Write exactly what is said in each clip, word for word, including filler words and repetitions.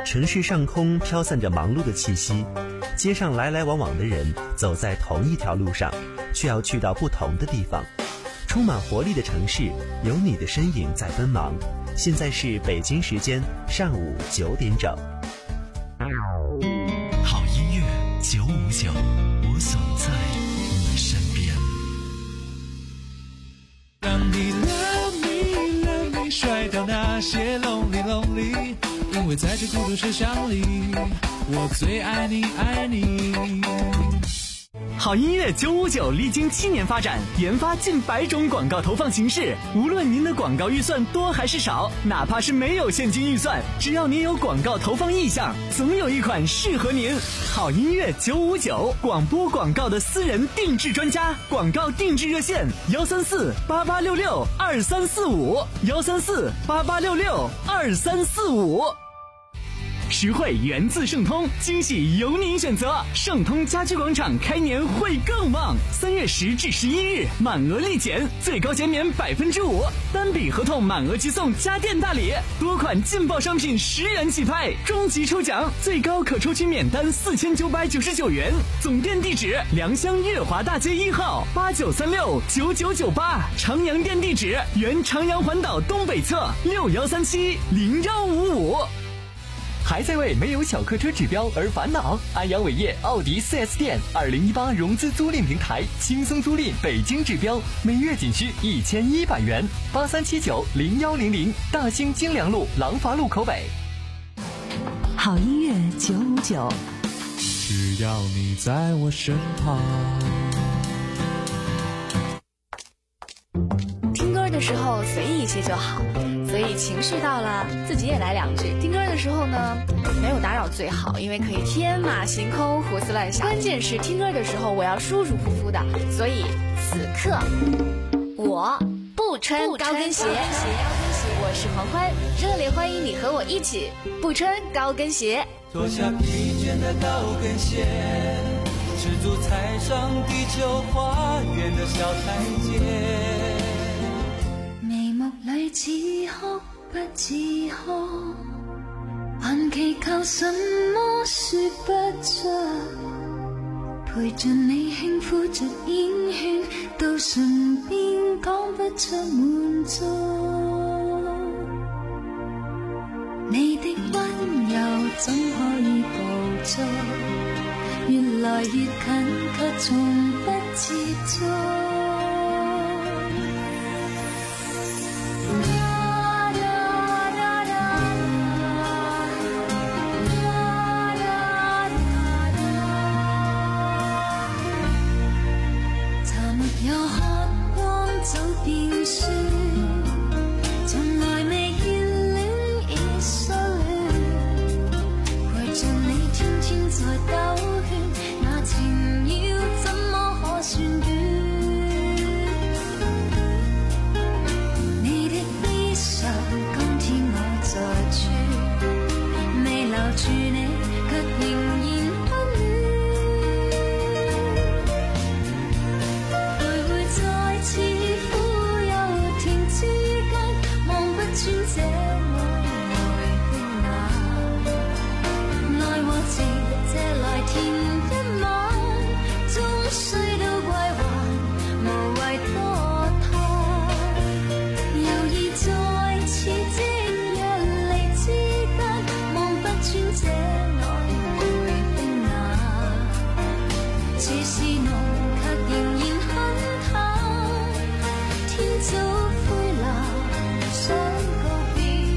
城市上空飘散着忙碌的气息，街上来来往往的人走在同一条路上，却要去到不同的地方。充满活力的城市，有你的身影在奔忙。现在是北京时间上午九点整。 好音乐九五九，我总在你身边。 让你 love me love me， 甩掉那些 lonely lonely， 因为在这孤独车厢里，我最爱你爱你。 好音乐九五九历经七年发展，研发近百种广告投放形式。无论您的广告预算多还是少，哪怕是没有现金预算，只要您有广告投放意向，总有一款适合您。好音乐九五九，广播广告的私人定制专家，广告定制热线幺三四八八六六二三四五幺三四八八六六二三四五。实惠源自盛通，惊喜由您选择。盛通家居广场开年会更旺，三月十至十一日满额立减，最高减免百分之五，单笔合同满额即送家电大礼，多款劲爆商品十元起拍，终极抽奖最高可抽取免单四千九百九十九元。总店地址：良乡月华大街一号八九三六九九九八，长阳店地址：原长阳环岛东北侧六幺三七零幺五五。还在为没有小客车指标而烦恼？安阳伟业奥迪 四 S 店二零一八融资租赁平台，轻松租赁北京指标，每月仅需一千一百元。八三七九零幺零零，大兴金良路廊坊路口北。 好音乐九五九， 只要你在我身旁。 听歌的时候随意一些就好，所以情绪到了自己也来两句。听歌的时候呢，没有打扰最好，因为可以天马行空胡思乱想。关键是听歌的时候我要舒舒服服的，所以此刻我不穿高跟鞋。我是黄欢，热烈欢迎你和我一起不穿高跟鞋。 脱下疲倦的高跟鞋，赤足踩上地球花园的小台阶。 眉目里似哭不似哭，還祈求什麼說不出，陪着你輕撫着煙圈，到唇邊講不出滿足。你的溫柔怎可以捕捉？越來越近，卻從不接觸。 早灰藍想告別。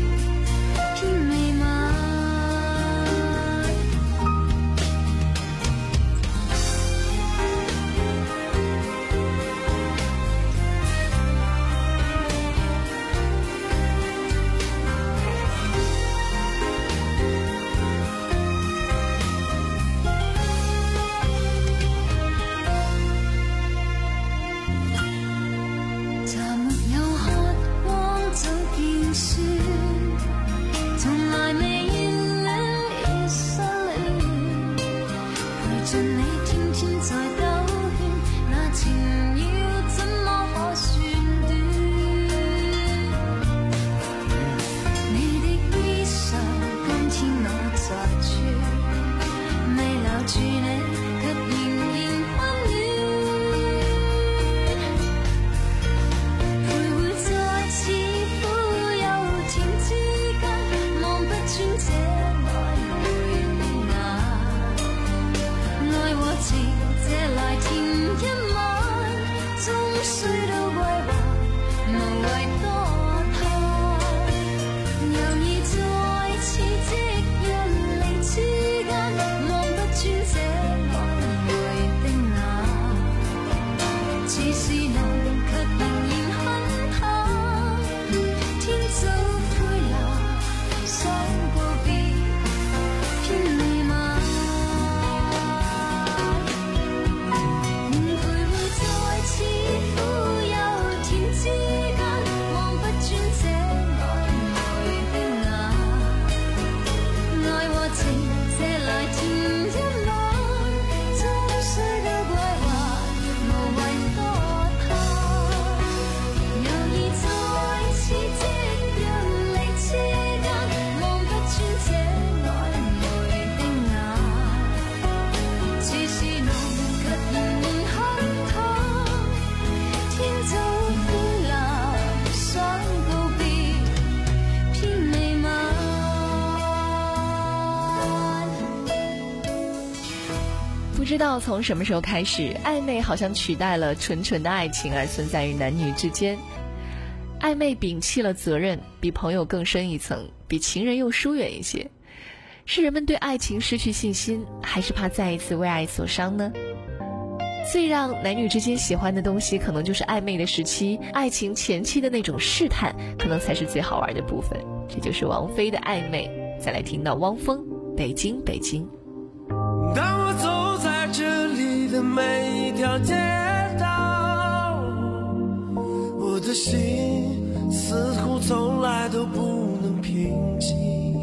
不知道从什么时候开始，暧昧好像取代了纯纯的爱情而存在于男女之间。暧昧摒弃了责任，比朋友更深一层，比情人又疏远一些。是人们对爱情失去信心，还是怕再一次为爱所伤呢？最让男女之间喜欢的东西，可能就是暧昧的时期，爱情前期的那种试探，可能才是最好玩的部分。这就是王菲的暧昧。再来听到汪峰，北京北京。 当我走在这里的每一条街道，我的心似乎从来都不能平静。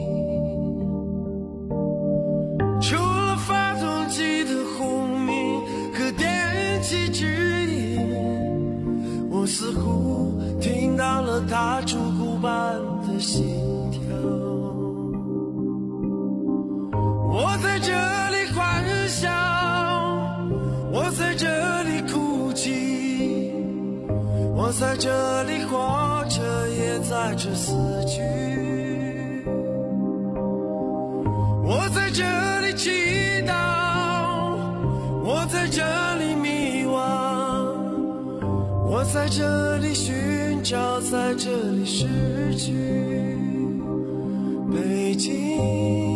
除了发动机的轰鸣和电气指引，我似乎听到了它烛骨般的心跳。我在这里欢笑，我在这里哭泣，我在这里活着，也在这死去。我在这里祈祷，我在这里迷惘，我在这里寻找，在这里失去。北京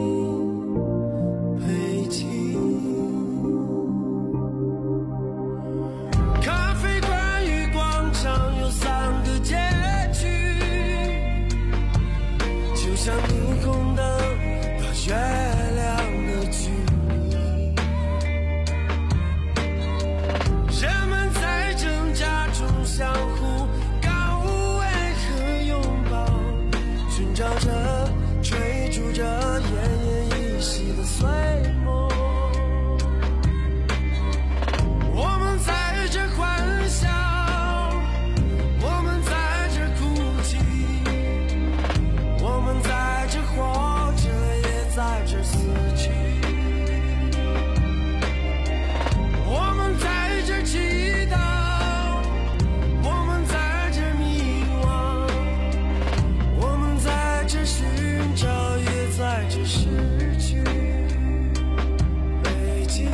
像霓虹灯到月亮的距离，人们在挣扎中相互告慰和拥抱，寻找着追逐着奄奄一息的碎梦。我们在这欢笑，我们在这哭泣，我们在这活着，也在这死去。我们在这祈祷，我们在这迷惘，我们在这寻找，也在这失去。北京，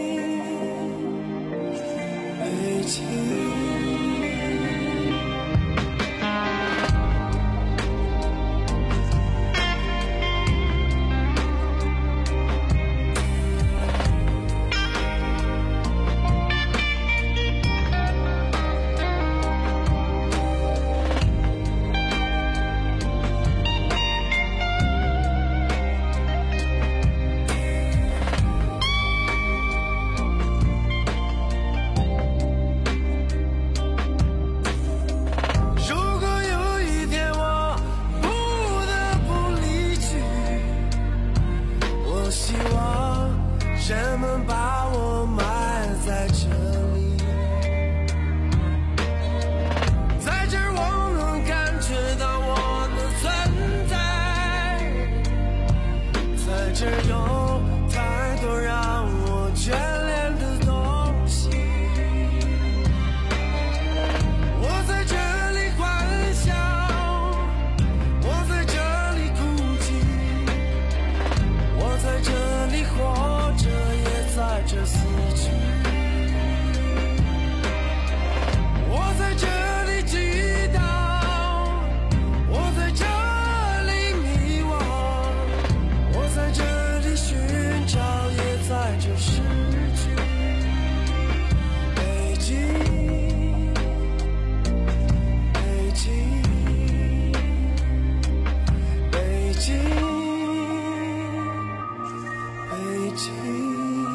北京。人们把我埋在这里，在这儿我能感觉到我的存在，在这儿有太多让我眷恋的东西。我在这里欢笑，我在这里哭泣，我在这里活着，也在这死去。我在这里祈祷，我在这里迷惘，我在这里寻找，也在这失去。北京，北京，北京，北京。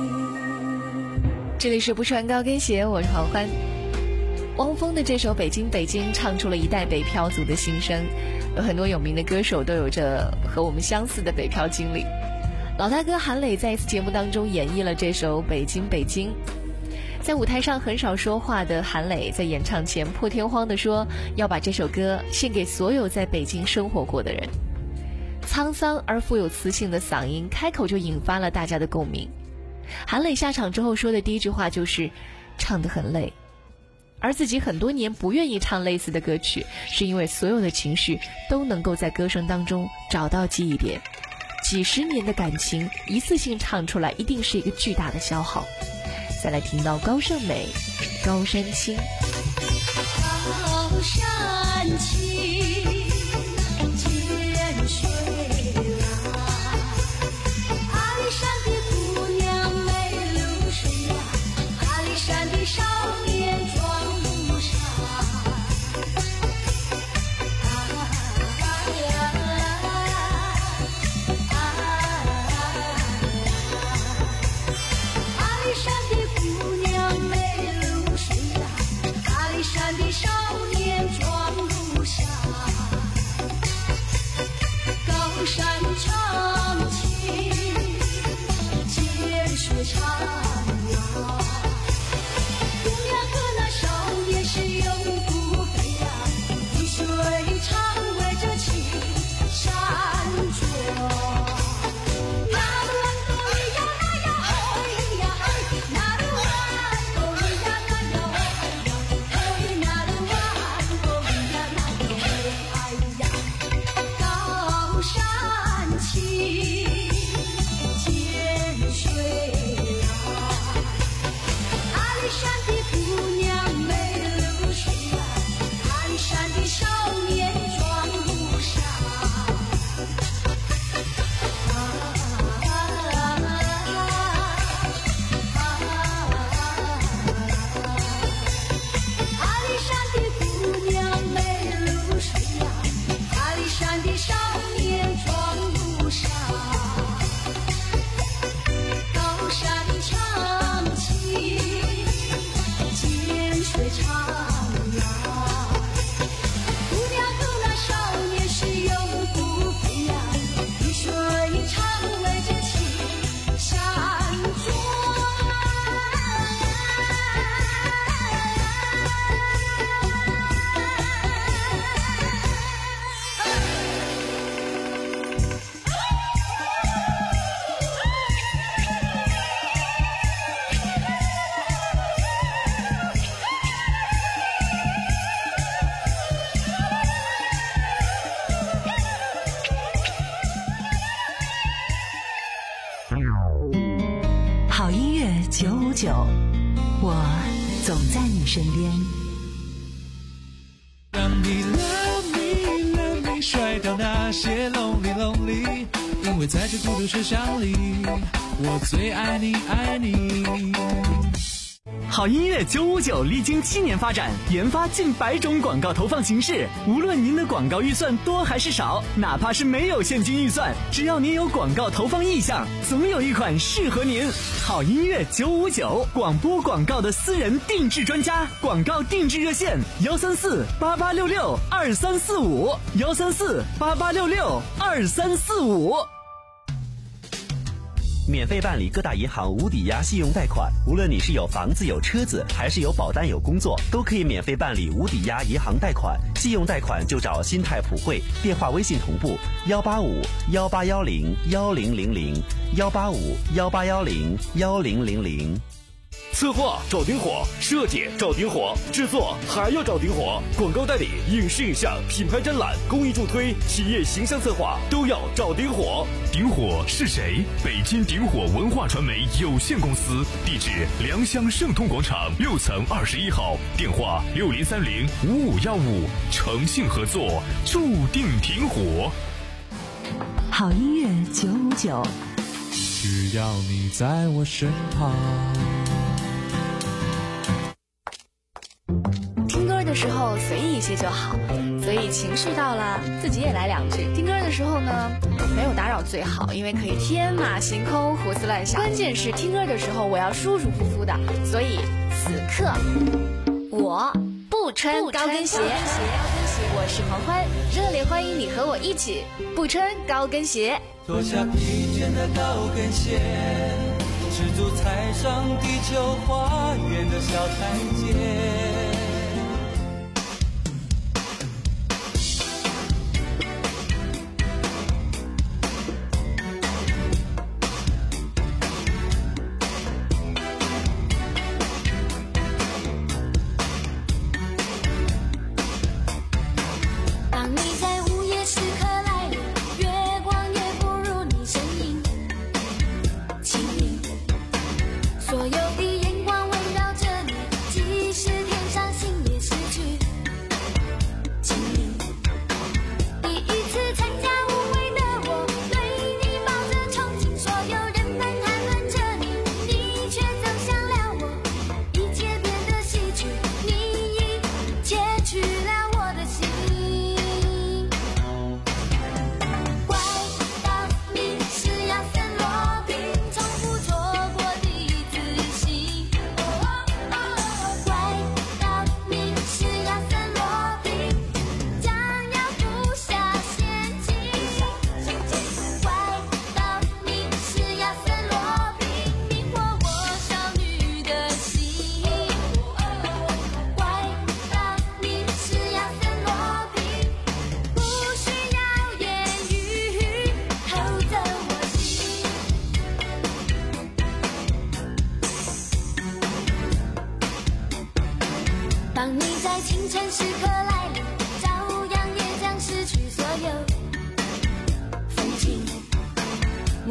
这里是不穿高跟鞋，我是黄欢。汪峰的这首《北京北京》唱出了一代北漂族的心声，有很多有名的歌手都有着和我们相似的北漂经历。老大哥韩磊在一次节目当中演绎了这首《北京北京》。在舞台上很少说话的韩磊在演唱前破天荒地说要把这首歌献给所有在北京生活过的人。沧桑而富有磁性的嗓音开口就引发了大家的共鸣。韩磊下场之后说的第一句话就是唱得很累，而自己很多年不愿意唱类似的歌曲，是因为所有的情绪都能够在歌声当中找到记忆点， 几十年的感情一次性唱出来，一定是一个巨大的消耗。再来听到高胜美、高山青。 高山青，涧水来，阿里山的姑娘美如水呀，阿里山的少年壮如山。山的少年壮如山，高山长青，涧水长呀。姑娘和那少年是永不分呀，绿水长围着青山庄。 好音乐九五九，我总在你身边。 让你 love me love me 甩掉那些 lonely lonely， 因为在这孤独车厢里，我最爱你爱你。 好音乐九五九历经七年发展，研发近百种广告投放形式。无论您的广告预算多还是少，哪怕是没有现金预算，只要您有广告投放意向，总有一款适合您。好音乐九五九，广播广告的私人定制专家，广告定制热线幺三四八八六六二三四五幺三四八八六六二三四五。 免费办理各大银行无抵押信用贷款，无论你是有房子有车子，还是有保单有工作，都可以免费办理无抵押银行贷款。信用贷款就找新泰普惠，电话微信同步幺八五幺八幺零幺零零零幺八五幺八幺零幺零零零。 策划找丁火，设计找丁火，制作还要找丁火，广告代理、影视影像、品牌展览、公益助推、企业形象策划都要找丁火。 丁火是谁？北京丁火文化传媒有限公司，地址良乡盛通广场六层二十一号，电话六零三零五五幺五，诚信合作，注定挺火。 好音乐九五九， 只要你在我身旁。 听歌的时候随意一些就好，所以情绪到了自己也来两句。听歌的时候呢，没有打扰最好，因为可以天马行空胡思乱想。关键是听歌的时候我要舒舒服服的，所以此刻我不穿高跟鞋。我是黄欢，热烈欢迎你和我一起不穿高跟鞋。 脱下疲倦的高跟鞋，赤足踩上地球花园的小台阶。 当你在午夜时刻来临，月光也不如你身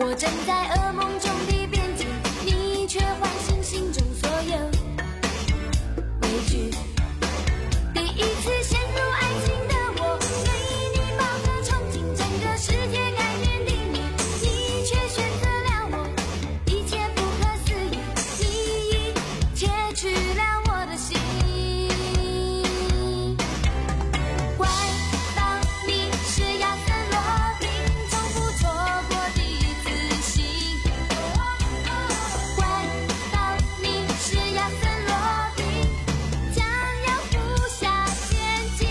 我站在噩梦中的边境，你却唤醒心中所有畏惧。第一次陷入爱情的我，对你抱着憧憬，整个世界改变的你，你却选择了我，一切不可思议，你窃取了我的心。怀抱你是亚瑟罗宾，从不错过的自信。怀抱你是亚瑟罗宾，将要布下陷阱。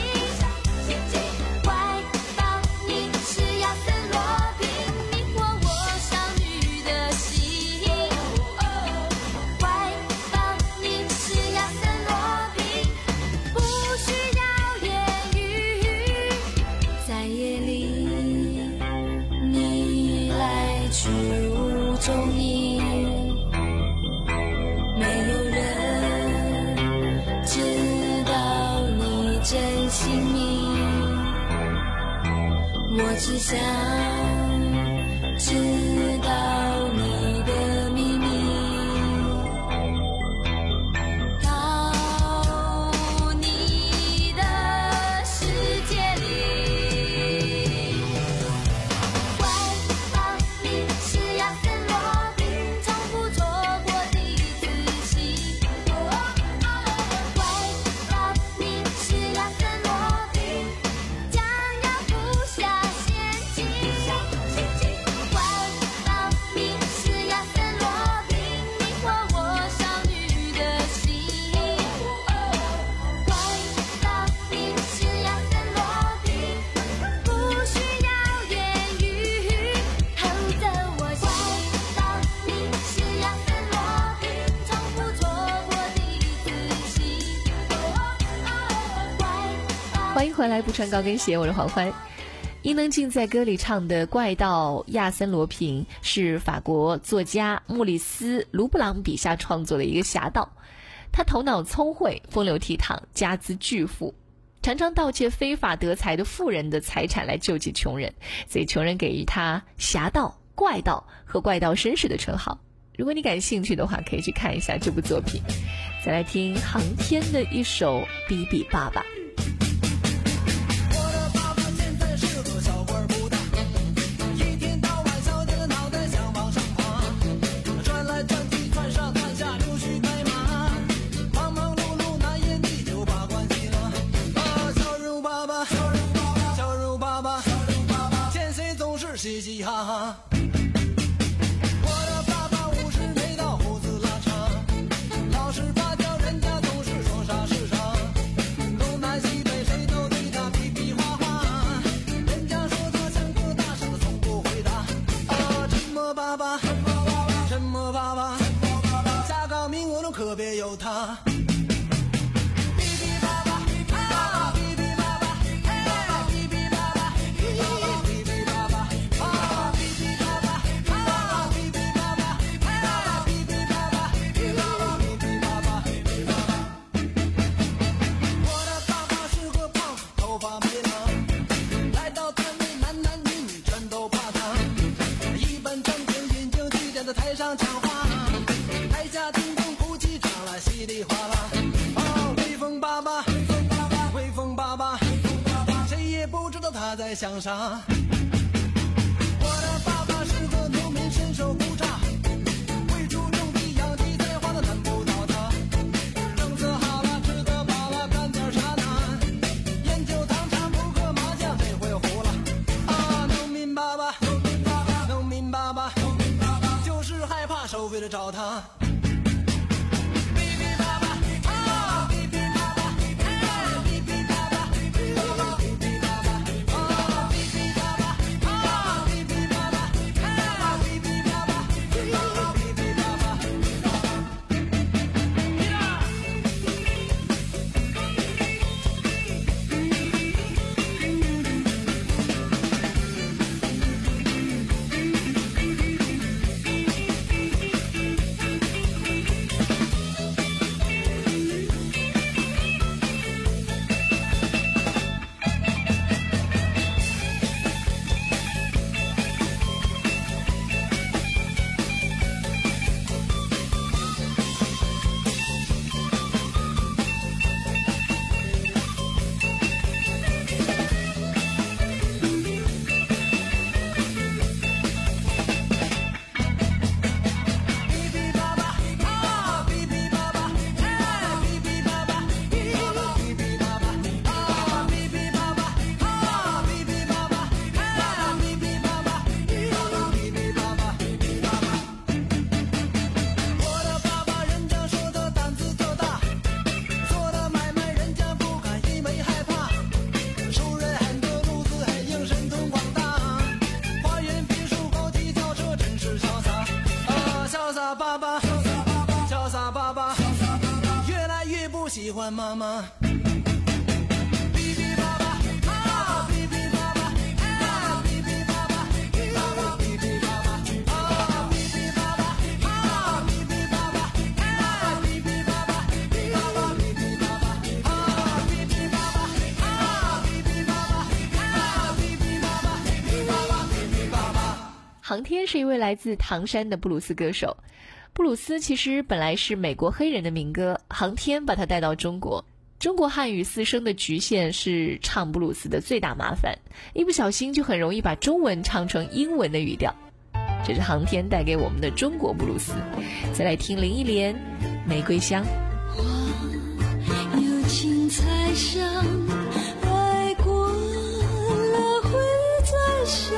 怀抱你是亚瑟罗宾，迷惑我少女的心。怀抱你是亚瑟罗宾，不需要言语，在夜里你来去无踪影，没有人知道你真姓名，我只想知道你的秘密。到你的世界里，怀抱你是亚瑟罗宾，从不错过的自信。怀抱你是亚瑟罗宾，将要布下陷阱。怀抱你是亚瑟罗宾，迷惑我少女的心。怀抱你是亚瑟罗宾，不需要言语，hold着我心。怀抱你是亚瑟罗宾，从不错过的自信。 欢迎回来，不穿高跟鞋，我是黄欢。伊能静在歌里唱的《怪盗亚森罗平》是法国作家莫里斯·卢布朗笔下创作的一个侠盗，他头脑聪慧，风流倜傥，家资巨富，常常盗窃非法得财的富人的财产来救济穷人，所以穷人给予他侠盗、怪盗和怪盗绅士的称号。如果你感兴趣的话，可以去看一下这部作品。再来听航天的一首《比比爸爸》。 我的爸爸现在是个小官不大，一天到晚小点的脑袋想往上爬，转来转去转上转下溜须带马，忙忙碌碌难言地就把关系了。啊，小肉爸爸，小肉爸爸，小肉爸爸，小肉爸爸，见谁总是嘻嘻哈哈。我的爸爸五十没到，胡子拉长，老实巴交，人家总是说啥是啥。东南西北谁都对他比比划划，人家说他像个大傻子，从不回答。啊，沉默爸爸，沉默爸爸，下岗名额中可别有他。比比爸爸，啊，比比爸爸，哎，比比爸爸，比比爸爸，啊，比比爸爸，啊，比比爸爸，哎，比比爸爸，比比爸爸，比比爸爸，比比爸爸。我的爸爸是个胖子，头发没了，来到单位男男女女全都怕他，一本正经引经据典在台上讲话，台下听众鼓起掌来稀里哗啦。啊，威风爸爸，威风爸爸，威风爸爸，谁也不知道他在想啥。我的爸爸是个农民，身手不差，会注重地养鸡，栽花的难不倒他。政策好了，吃得饱了，干点啥呢？研究糖茶，扑克麻将，谁会胡了？啊，农民爸爸，农民爸爸，农民爸爸，农民爸爸，就是害怕收费的找他。比比爸爸，啊，比比爸爸，哎，比比爸爸，比比爸爸，比比爸爸，啊，比比爸爸，啊，比比爸爸，哎，比比爸爸，比比爸爸，比比爸爸，比比爸爸。 爸妈妈。 航天是一位来自唐山的布鲁斯歌手。布鲁斯其实本来是美国黑人的民歌，航天把他带到中国。中国汉语四声的局限是唱布鲁斯的最大麻烦，一不小心就很容易把中文唱成英文的语调。这是航天带给我们的中国布鲁斯。再来听林忆莲《玫瑰香》。 花有情才香，爱过了会再想，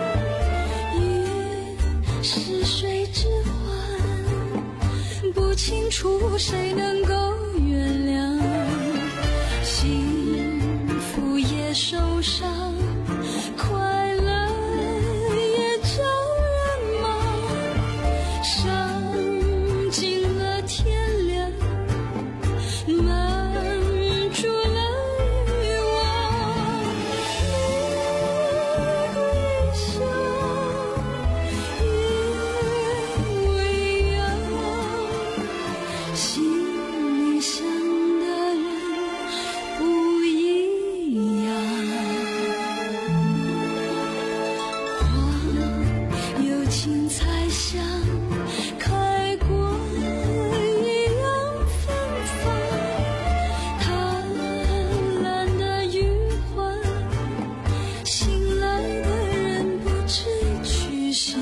是水之欢，不清楚谁能够原谅，幸福也受伤，快乐也叫人忙，伤尽了天亮，满住了欲望，玫瑰香心里想的人不一样，花有情才香，开过一样芬芳，贪婪的余欢，醒来的人不知去向。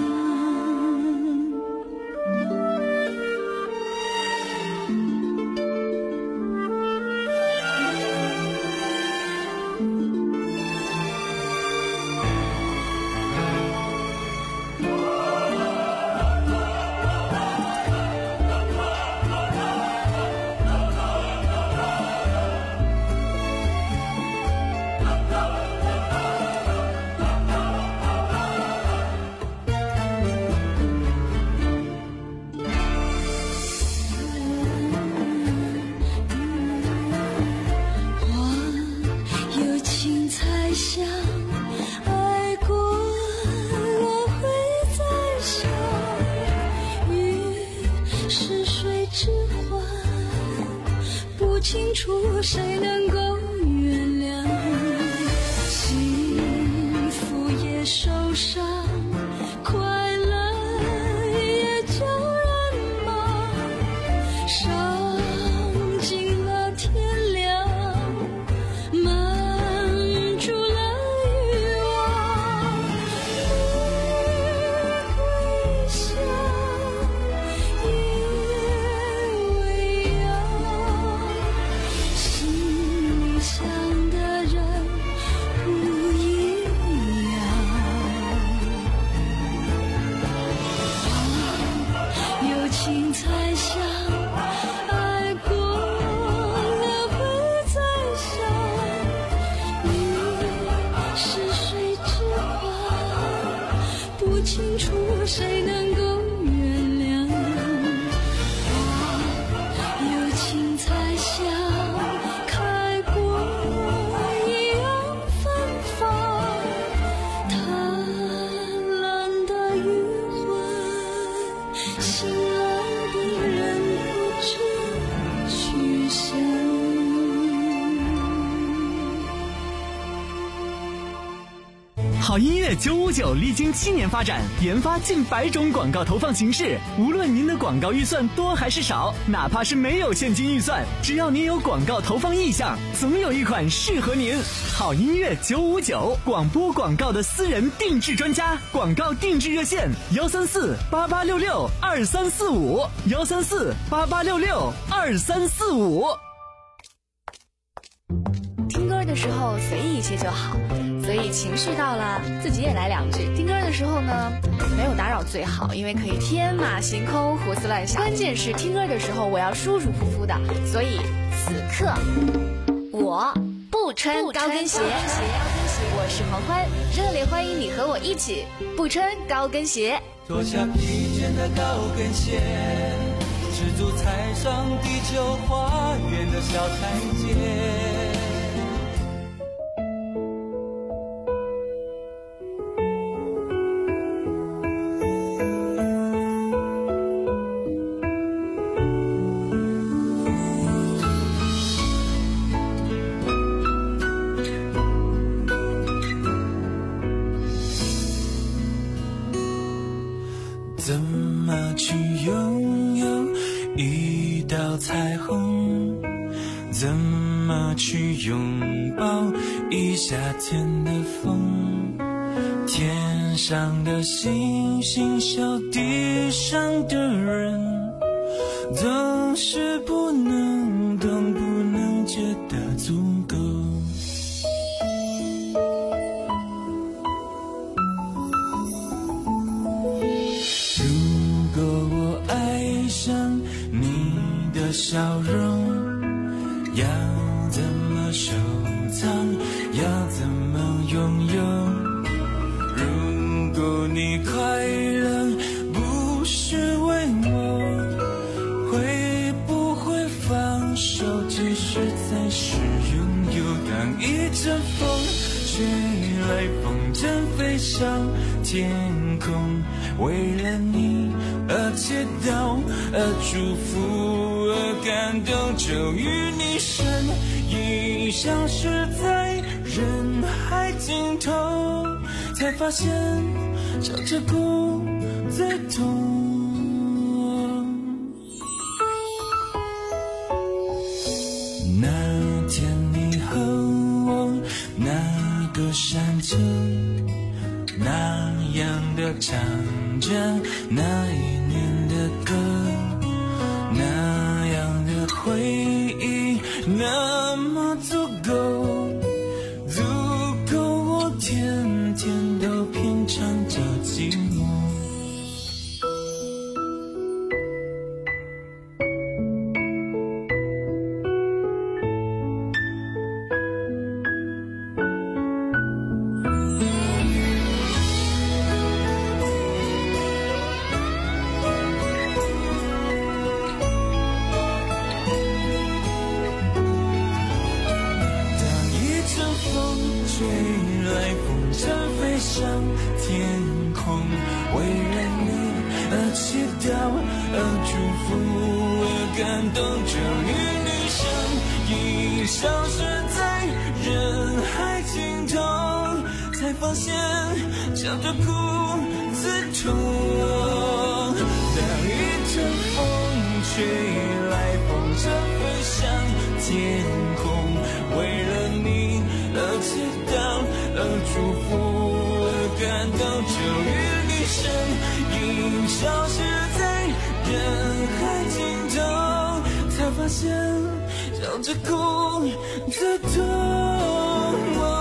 清楚谁能够原谅，幸福也受伤，快乐也叫人忙，伤尽了天亮，满住了欲望，玫瑰香也微扬，心里想的人不一样，有情才香，爱过了会再想，你是水之欢，不清楚谁能够原谅，有情才香，开过一样芬芳，贪婪的余欢，醒来的人不知去向。 好音乐九五九历经七年发展，研发近百种广告投放形式。无论您的广告预算多还是少，哪怕是没有现金预算，只要您有广告投放意向，总有一款适合您。好音乐九五九，广播广告的私人定制专家，广告定制热线：幺三四八八六六二三四五，幺三四八八六六二三四五。 听歌的时候随意一些就好，所以情绪到了自己也来两句。听歌的时候呢，没有打扰最好，因为可以天马行空胡思乱想。关键是听歌的时候我要舒舒服服的，所以此刻我不穿高跟鞋。我是黄欢，热烈欢迎你和我一起不穿高跟鞋。 脱下疲倦的高跟鞋， 赤足踩上地球花园的小台阶。 怎么去拥有一道彩虹？怎么去拥抱一夏天的风？天上的星星笑地上的人，总是不能懂，不能觉得足够。如果我爱上你的笑容，要怎么收藏？要怎么拥有？如果你快乐不是为我，会不会放手？其实才是拥有。当一阵风吹来，风筝飞上天空，为了你而祈祷，而祝福，而感动，终于你身影消失在人海尽头，才发现笑着哭最痛。那天你和我那个山丘，那样的唱着那一年的歌，那样的回忆那么足够，足够我天天都品尝着寂寞。吹来风筝飞上天空，为了你而祈祷，而祝福，而感动，终于你身影消失在人海尽头，才发现笑着哭最痛。当一阵风吹来，风筝飞上天空，为了你而祈祷，而祝福，而感动，终于你身影消失在人海尽头，才发现笑着哭最痛。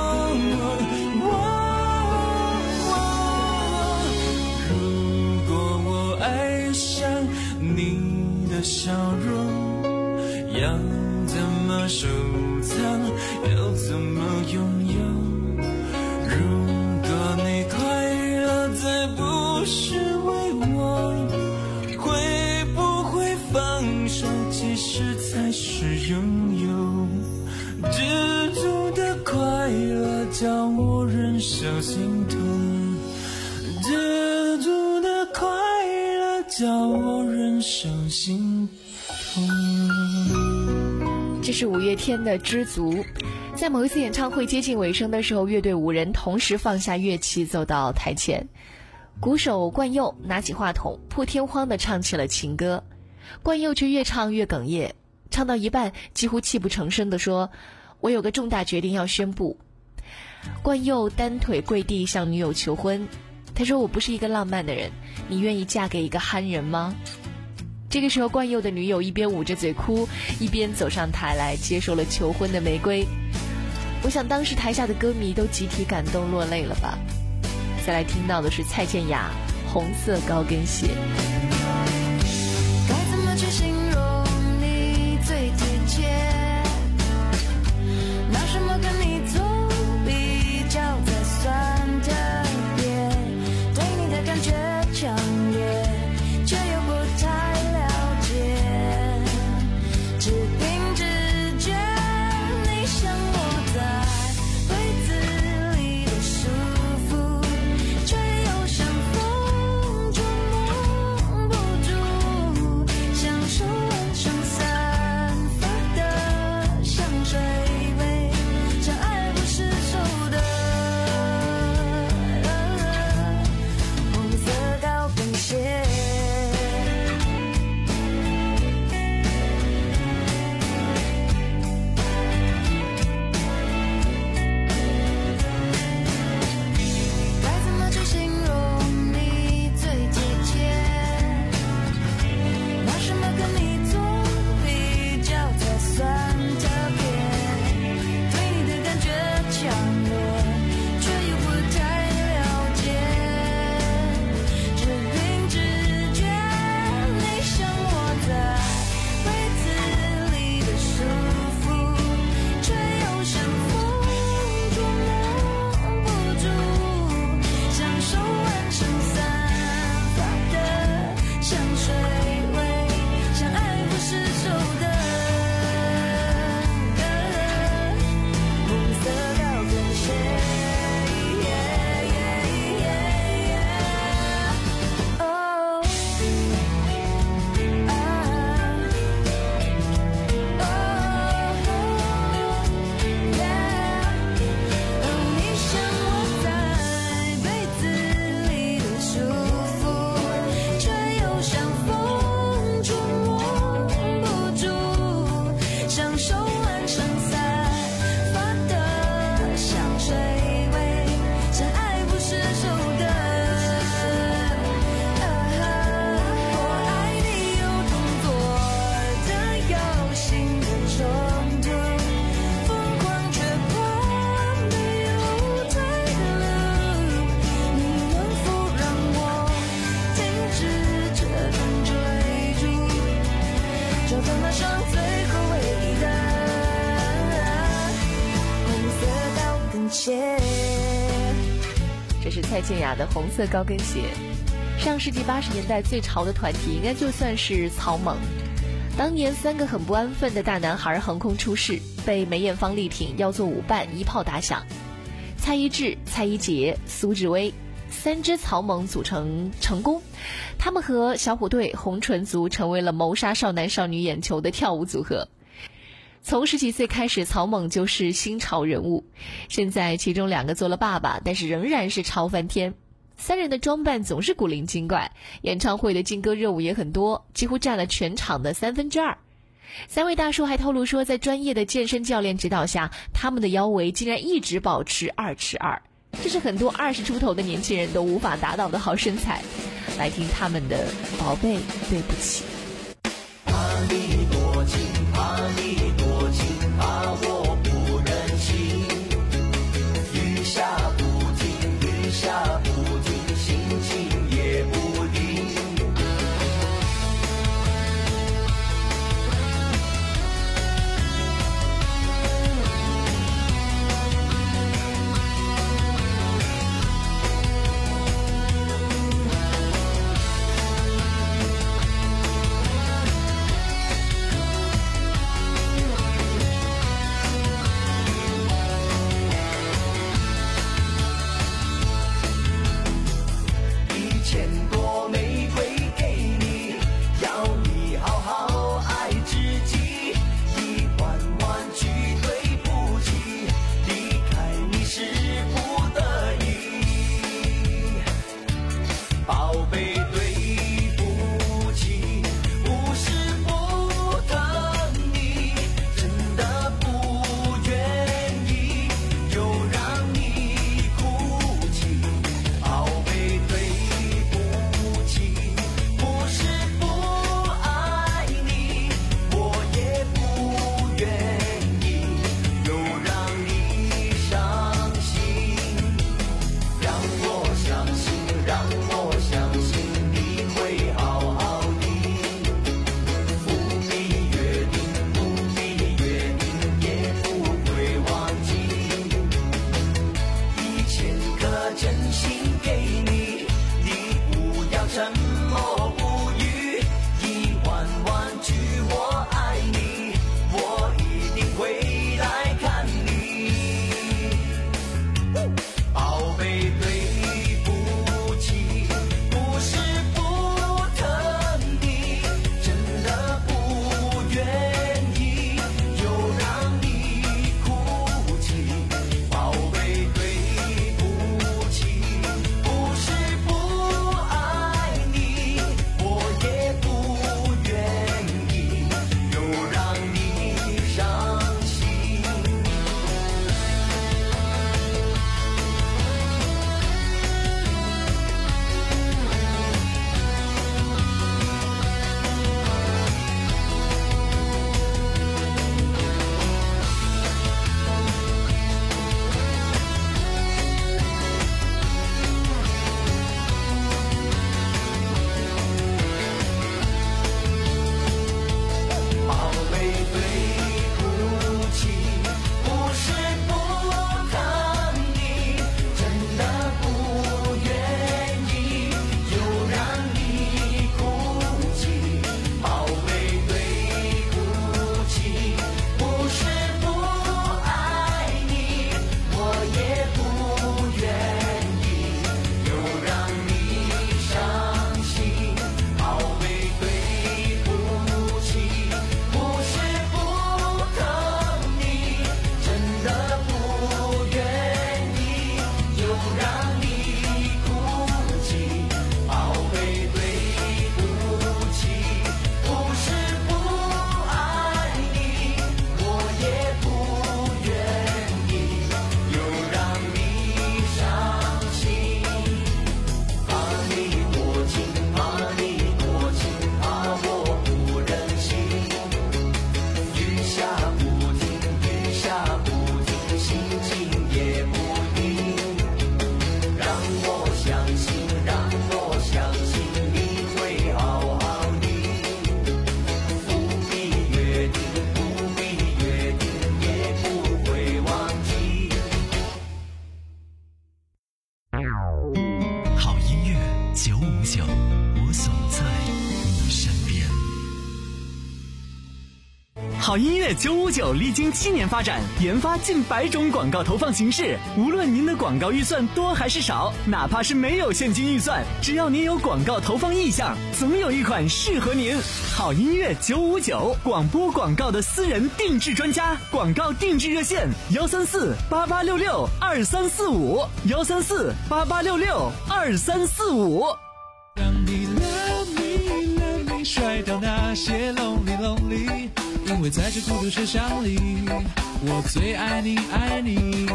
如果我爱上你的笑容，要怎么收藏？要怎么拥有？如果你快乐再不是为我，会不会放手？其实才是拥有。知足的快乐叫我忍受心痛，知足的快乐叫我忍受心痛。 这是五月天的《知足》。在某一次演唱会接近尾声的时候，乐队五人同时放下乐器走到台前，鼓手冠佑拿起话筒破天荒地唱起了情歌，冠佑却越唱越哽咽，唱到一半几乎泣不成声地说：我有个重大决定要宣布。冠佑单腿跪地向女友求婚，他说：我不是一个浪漫的人，你愿意嫁给一个憨人吗？这个时候冠佑的女友一边捂着嘴哭，一边走上台来接受了求婚的玫瑰。我想当时台下的歌迷都集体感动落泪了吧。再来听到的是蔡健雅红色高跟鞋。 该怎么去形容你最贴切？拿什么跟你做比较才算特别？对你的感觉强烈，却又不太了解。 这是蔡健雅的红色高跟鞋。上世纪八十年代最潮的团体应该就算是草蜢。当年三个很不安分的大男孩横空出世，被梅艳芳力挺，要做舞伴，一炮打响。蔡一智、蔡一杰、苏志威三支草蜢组成成功，他们和小虎队、红唇族成为了谋杀少男少女眼球的跳舞组合。从十几岁开始，草蜢就是新潮人物。现在其中两个做了爸爸，但是仍然是潮翻天。三人的装扮总是古灵精怪，演唱会的劲歌热舞也很多，几乎占了全场的三分之二。三位大叔还透露说，在专业的健身教练指导下，他们的腰围竟然一直保持二尺二，这是很多二十出头的年轻人都无法达到的好身材。来听他们的《宝贝对不起》。 怕你多情，怕你多情，怕我不忍心。雨下不停，雨下不停，心情也不定。 小，我总在你身边。 好音乐九五九历经七年发展，研发近百种广告投放形式。无论您的广告预算多还是少，哪怕是没有现金预算，只要您有广告投放意向，总有一款适合您。好音乐九五九，广播广告的私人定制专家，广告定制热线：幺三四八八六六二三四五，幺三四八八六六二三四五。 让你 love me love me 甩掉那些 lonely lonely， 因为在这孤独车厢里，我最爱你爱你。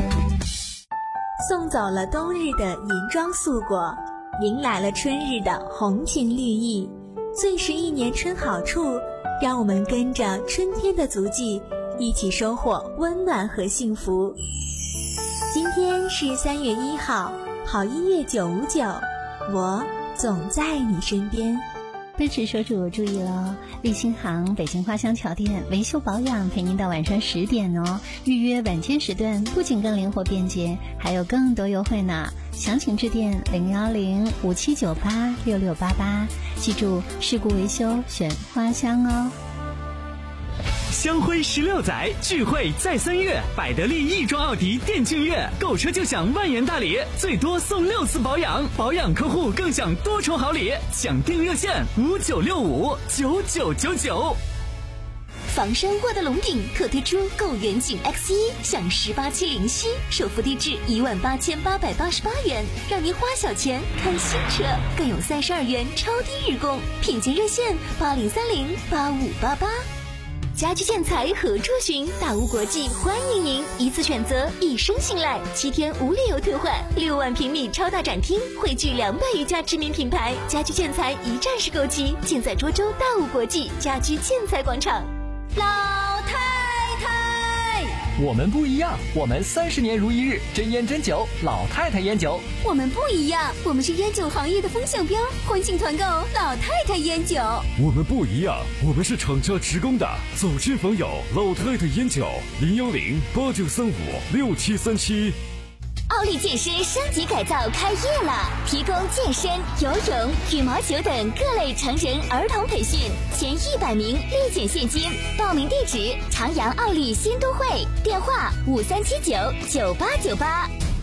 送走了冬日的银装素裹，迎来了春日的红裙绿意。最是一年春好处，让我们跟着春天的足迹，一起收获温暖和幸福。今天是三月一号，好音乐九五九，我总在你身边。 奔驰车主注意了，立新行北京花乡桥店维修保养陪您到晚上十点哦。预约晚间时段不仅更灵活便捷，还有更多优惠呢。详情致电零幺零五七九八六六八八，记住事故维修选花乡哦。 香辉十六载，聚会在三月，百得利亦庄奥迪店庆月，购车就享万元大礼，最多送六次保养，保养客户更享多重好礼。抢订热线五九六五九九九九。 房山沃德龙鼎特推出购远景 X 一 享十八期零息，首付低至一万八千八百八十八元，让您花小钱看新车，更有三十二元超低日供。品鉴热线八零三零八五八八。家居建材合作群，大屋国际欢迎您，一次选择，一生信赖，七天无理由退换，六万平米超大展厅，汇聚两百余家知名品牌，家居建材一站式购齐，尽在涿州大屋国际家居建材广场。老太太， 我们不一样，我们三十年如一日，真烟真酒，老太太烟酒。 我们不一样，我们是烟酒行业的风向标，欢庆团购老太太烟酒。 我们不一样，我们是厂家职工的，走亲访友，老太太烟酒，零幺零八九三五六七三七。 奥利健身升级改造开业了，提供健身、游泳、羽毛球等各类成人儿童培训，前一百名立减现金。报名地址：长阳奥利新都会，电话五三七九九八九八。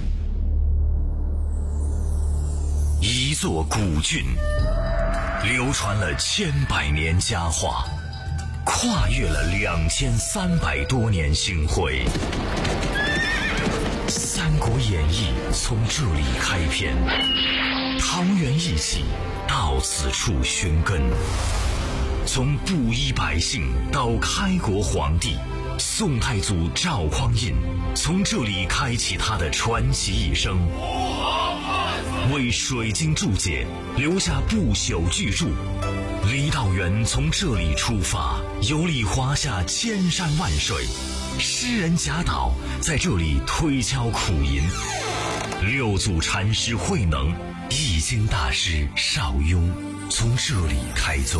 一座古郡，流传了千百年佳话，跨越了两千三百多年星辉。《三国演义》从这里开篇，桃园义气到此处寻根。从布衣百姓到开国皇帝，宋太祖赵匡胤从这里开启他的传奇一生，为水晶注解留下不朽巨著。李道元从这里出发，游历华夏千山万水。诗人贾岛在这里推敲苦吟，六祖禅师慧能、易经大师邵雍从这里开宗。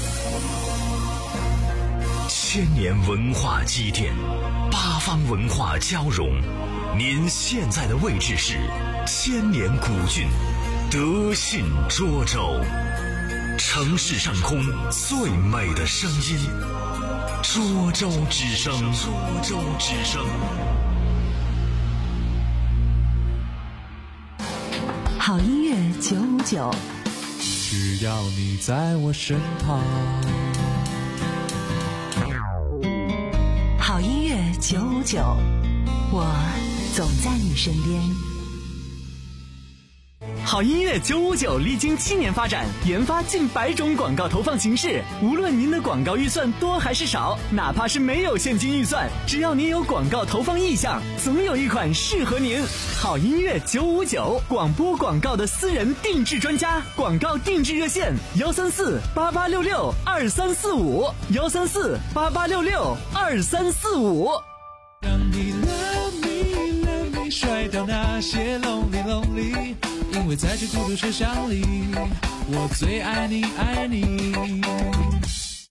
千年文化积淀，八方文化交融。您现在的位置是千年古郡德信涿州，城市上空最美的声音。涿州之声，涿州之声。 好音乐九五九， 只要你在我身旁。 好音乐九五九，我总在你身边。 好音乐九五九历经七年发展，研发近百种广告投放形式。无论您的广告预算多还是少，哪怕是没有现金预算，只要您有广告投放意向，总有一款适合您。好音乐九五九，广播广告的私人定制专家，广告定制热线：幺三四八八六六二三四五，幺三四八八六六二三四五。 让你 love me love me 甩掉那些 lonely lonely，因为在这孤独车厢里，我最爱你爱你。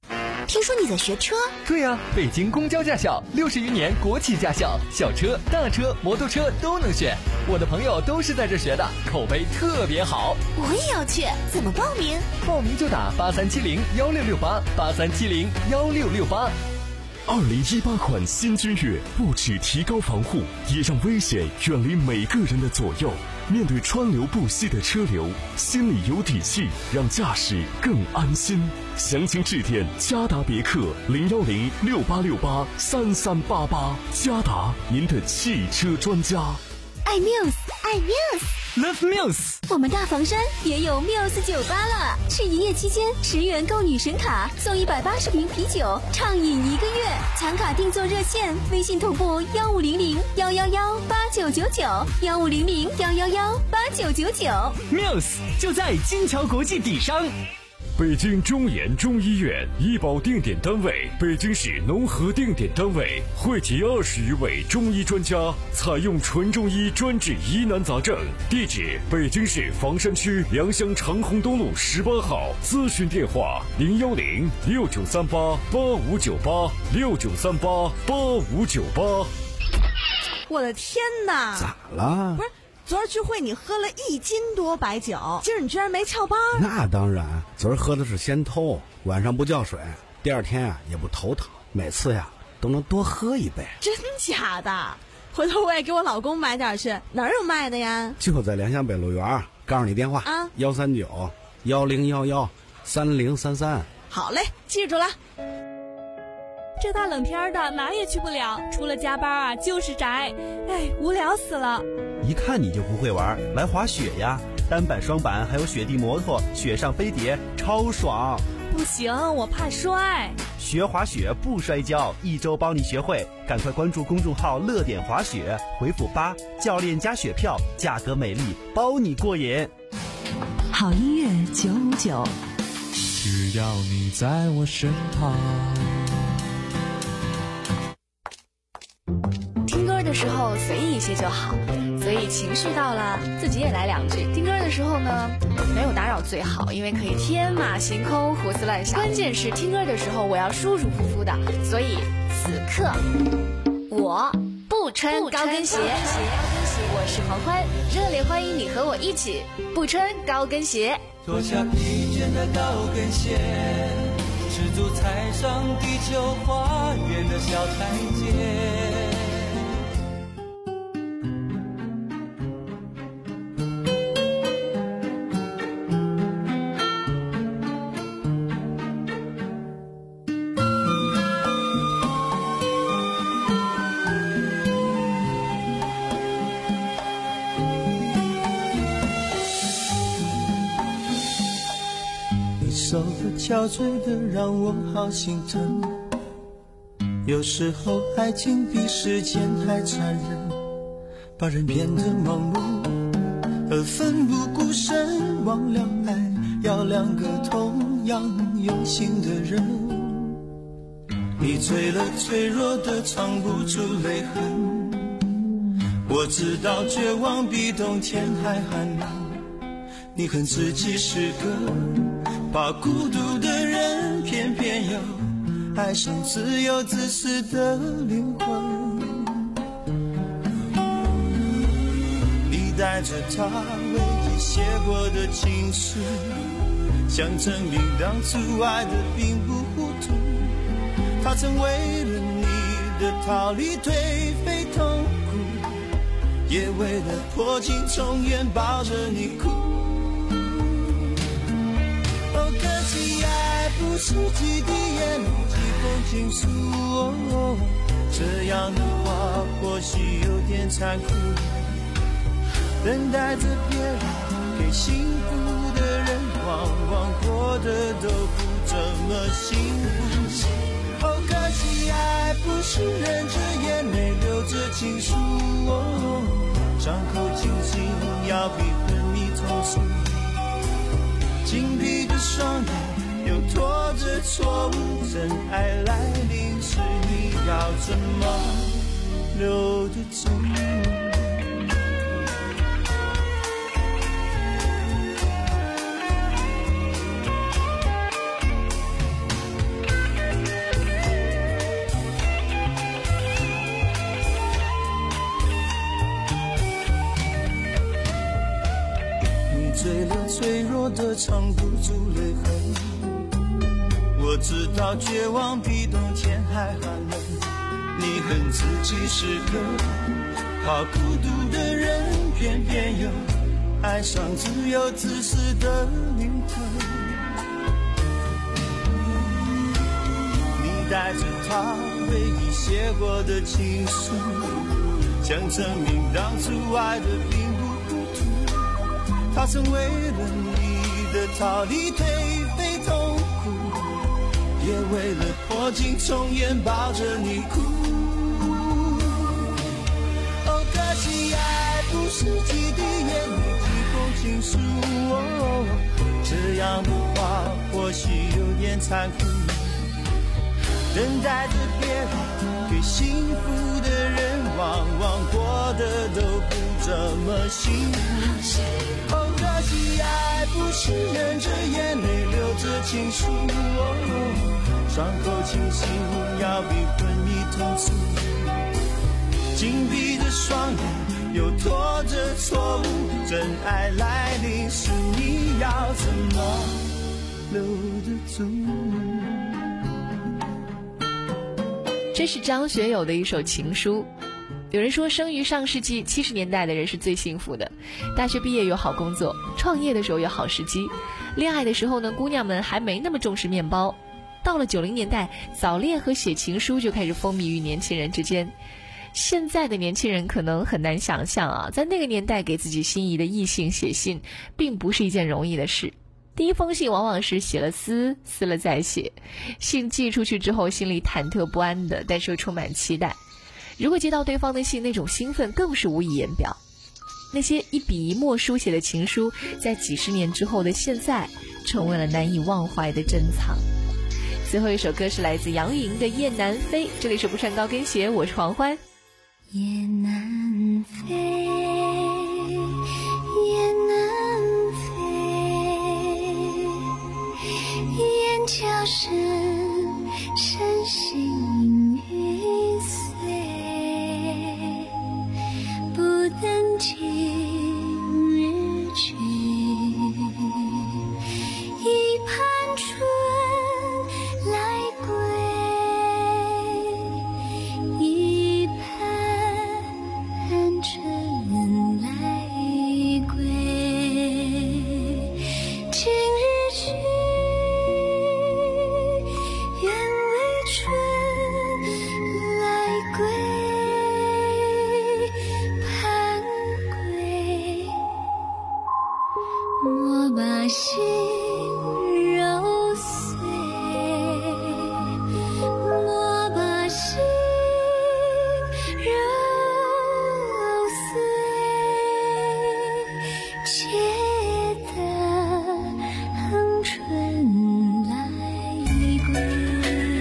听说你在学车？ 对呀、啊，北京公交驾校，六十余年国企驾校，小车、大车、摩托车都能选。我的朋友都是在这学的，口碑特别好。 我也要去，怎么报名？ 报名就打八三七零幺六六八八三七零幺六六八。 二零一八款新君越不只提高防护，也让危险远离每个人的左右。面对川流不息的车流，心里有底气，让驾驶更安心。详情致电嘉达别克零幺零六八六八三三八八。嘉达，您的汽车专家。 爱 Muse， 爱 Muse，Love Muse。 我们大房山也有 Muse 酒吧了，是营业期间十元购女神卡送一百八十瓶啤酒，畅饮一个月。抢卡定做热线，微信同步幺五零零幺幺幺八九九九幺五零零幺幺幺八九九九。 Muse 就在金桥国际底商。 北京中研中医院医保定点单位，北京市农合定点单位，汇集二十余位中医专家，采用纯中医专治疑难杂症。地址：北京市房山区良乡长虹东路十八号。咨询电话：零幺零六九三八八五九八六九三八八五九八。 我的天哪！ 咋了？ 不是。昨儿聚会你喝了一斤多白酒，今儿你居然没翘班？ 那当然，昨儿喝的是仙偷，晚上不叫水，第二天啊也不头疼，每次呀都能多喝一杯。 真假的？回头我也给我老公买点去，哪儿有卖的呀？ 就在良乡北路园，告诉你电话啊，幺三九幺零幺幺三零三三。 好嘞，记住了。 这大冷天的哪也去不了，除了加班啊就是宅，哎，无聊死了。 一看你就不会玩，来滑雪呀，单板双板还有雪地摩托，雪上飞碟超爽。 不行，我怕摔。 学滑雪不摔跤，一周帮你学会，赶快关注公众号乐点滑雪，回复八，教练加雪票，价格美丽，包你过瘾。 好音乐九五九， 只要你在我身旁。 听歌的时候随意一些就好，所以情绪到了自己也来两句。听歌的时候呢，没有打扰最好，因为可以天马行空胡思乱想。关键是听歌的时候我要舒舒服服的，所以此刻我不穿高跟鞋。我是黄欢，热烈欢迎你和我一起不穿高跟鞋。 脱下疲倦的高跟鞋，赤足踩上地球花园的小台阶。 手憔悴的让我好心疼，有时候爱情比时间还残忍，把人变得忙碌而奋不顾身，忘了爱要两个同样用心的人。你醉了脆弱的藏不住泪痕，我知道绝望比冬天还寒冷，你恨自己是个怕孤独的人，偏偏又爱上自由自私的灵魂。你带着他为你写过的情书，想证明当初爱的并不糊涂。他曾为了你的逃离颓废痛苦，也为了破镜重圆抱着你哭。可惜爱不是几滴眼泪几封情书，哦，这样的话或许有点残酷。等待着别人给幸福的人，往往过得都不怎么幸福。哦，可惜爱不是忍着眼泪流着情书，哦，伤口轻轻要比昏迷痛楚。紧闭的双眼又拖着错误，真爱来临时你要怎么留得住？ 醉了脆弱的藏不住泪痕。我知道绝望比冬天还寒冷，你恨自己是个怕孤独的人，偏偏又爱上自由自私的灵魂。你带着他唯一写过的情书，想证明当初爱的并不糊涂。他曾为了你的逃离颓废痛苦，也为了破镜重圆抱着你哭。哦，可惜爱不是几滴眼泪几封情书，哦，这样的话或许有点残酷。等待着别人给幸福的人，往往过得都不怎么幸福。哦，可惜爱不是忍着眼泪流着情书，哦，伤口清醒要比昏迷痛楚。紧闭着双眼又拖着错误，真爱来临时你要怎么留得住？ 这是张学友的一首情书。有人说生于上世纪七十年代的人是最幸福的，大学毕业有好工作，创业的时候有好时机，恋爱的时候呢，姑娘们还没那么重视面包。到了九零年代，早恋和写情书就开始风靡于年轻人之间。现在的年轻人可能很难想象啊，在那个年代给自己心仪的异性写信并不是一件容易的事。第一封信往往是写了撕，撕了再写，信寄出去之后心里忐忑不安的，但是又充满期待。如果接到对方的信，那种兴奋更是无以言表。那些一笔一墨书写的情书，在几十年之后的现在成为了难以忘怀的珍藏。最后一首歌是来自杨钰莹的《雁南飞》，这里是不穿高跟鞋，我是黄欢。 雁南飞，雁南雁叫声声行云碎，不等今日去，一盼春来归，一盼春来归，今日去心揉碎，莫把心揉碎，且等春来归。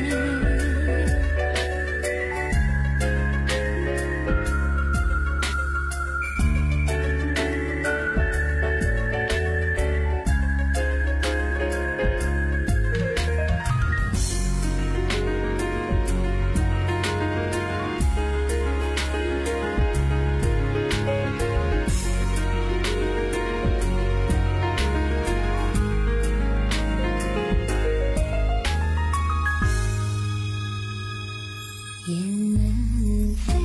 雁南飞，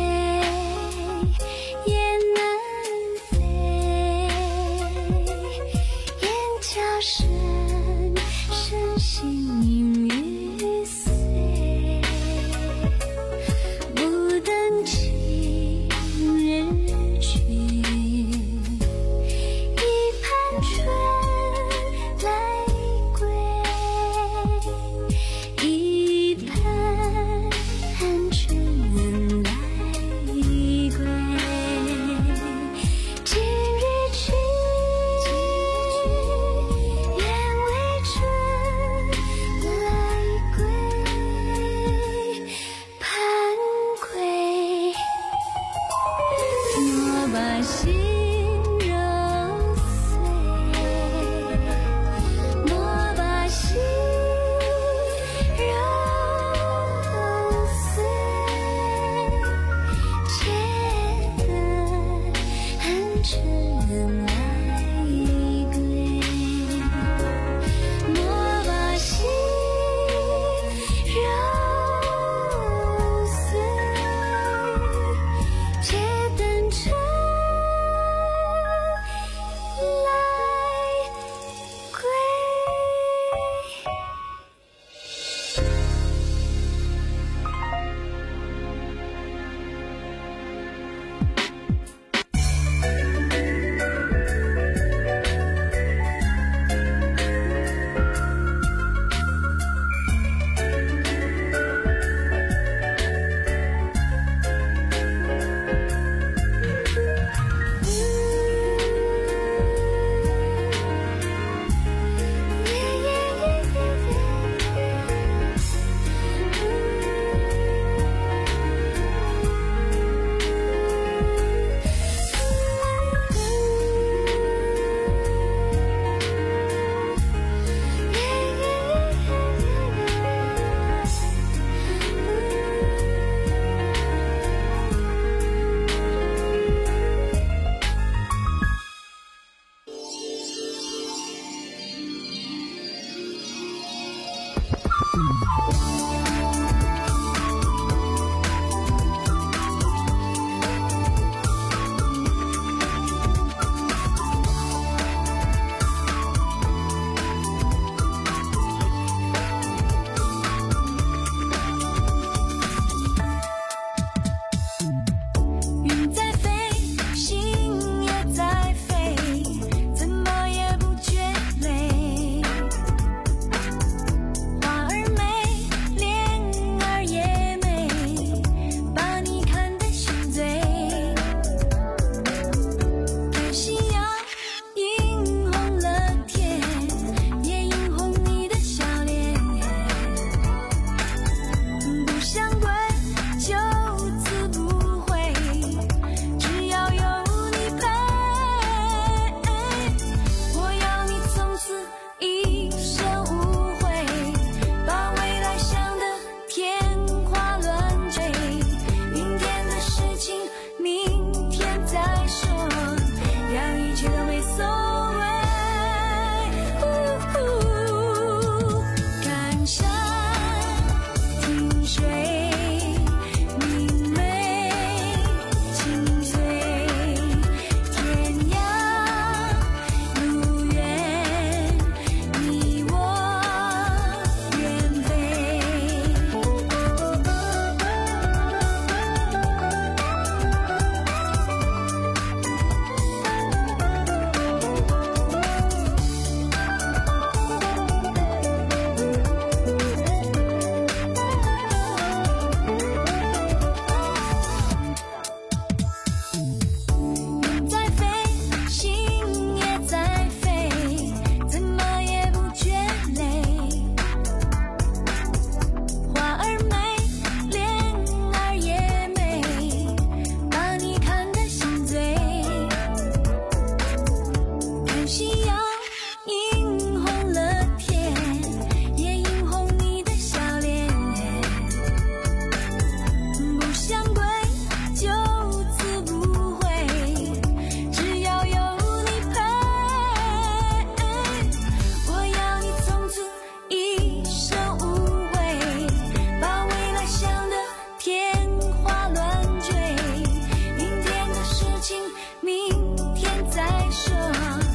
雁南飞，雁叫声